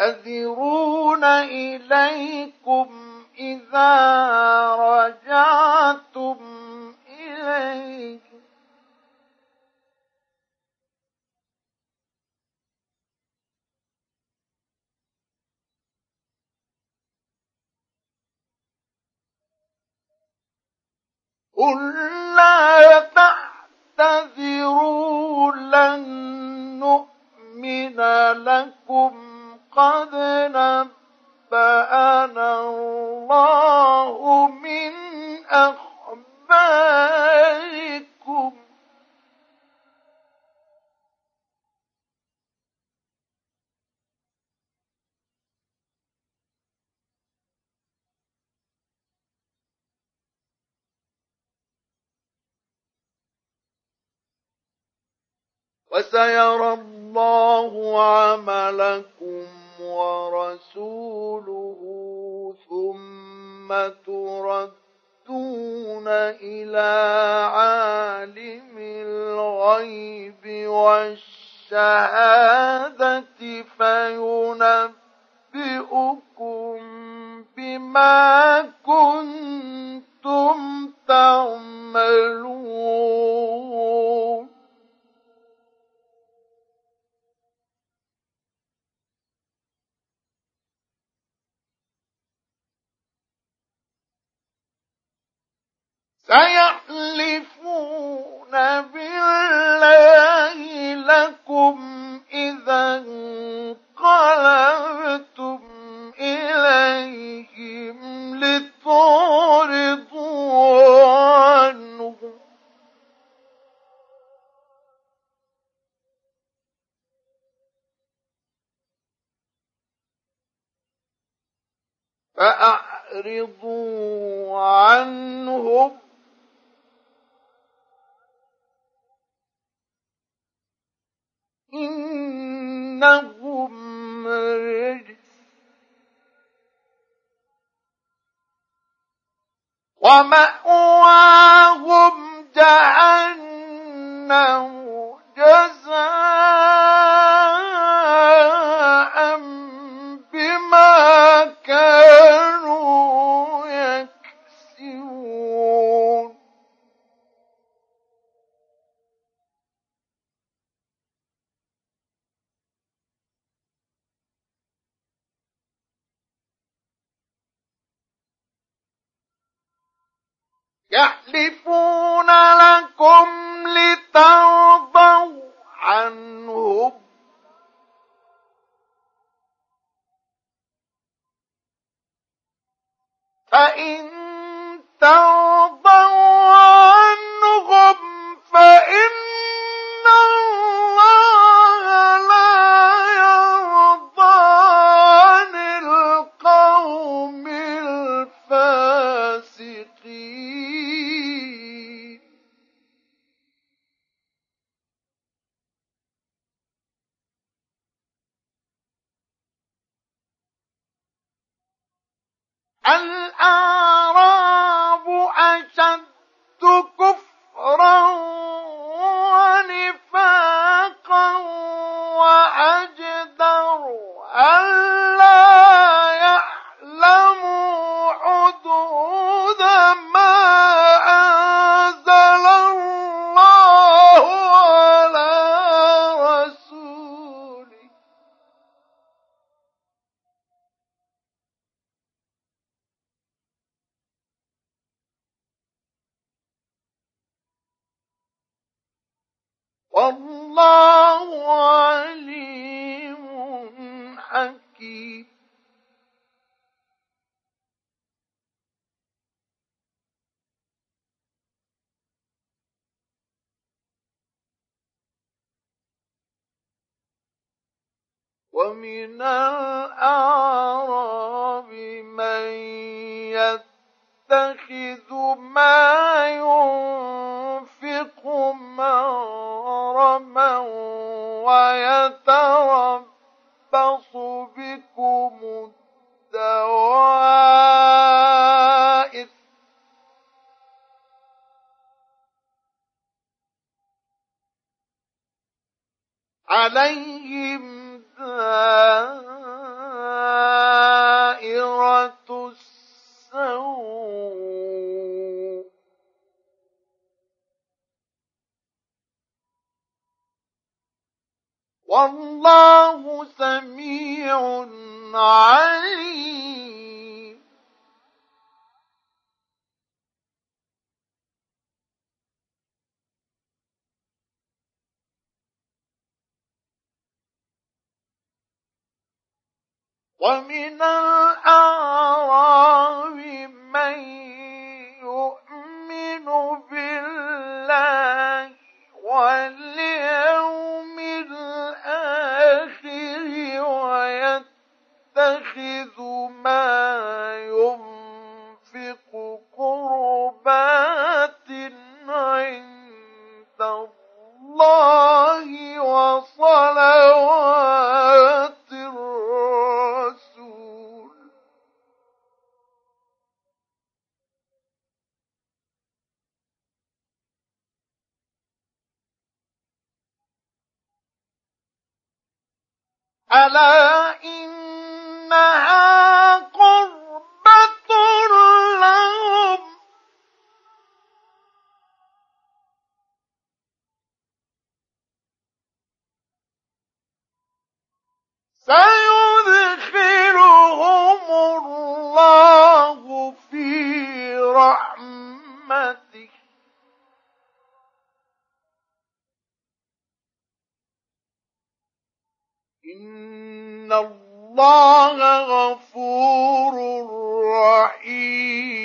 يعتذرون إليكم إذا رجعتم إليهم قل لا تعتذروا لن نؤمن لكم قد نبأنا الله من أخباركم وسيرى الله عملكم ورسوله ثم تردون إلى عالم الغيب والشهادة فينبئكم بما كنتم تعملون سيحلفون بالله لكم إذا انقلبتم إليهم لتعرضوا عنهم فأعرضوا عنهم إنهم رجس ومأواهم جهنم جزاء بما كانوا يكسبون يحلفون لكم لترضوا عنهم فإن ترضوا عنهم فإن الله لا يرضى عن القوم الفاسقين الأعراب أشد كفرا ونفاقا وأجدر ألا يعلموا حدود ما أنزل الله على رسوله والله عليم حكيم ومن الأعراب من يتخذ ما ينفق مغرما ويتربص بكم الدوائر عليهم دائرة والله سميع عليم. ومن الأعراب من يؤمن بالله واليوم الآخر ويتخذ ما ينفق قربات عند الله وصلوات الرسول. ألا إنها قربة لهم سيدخلهم الله في رحمته إن الله غفور رحيم.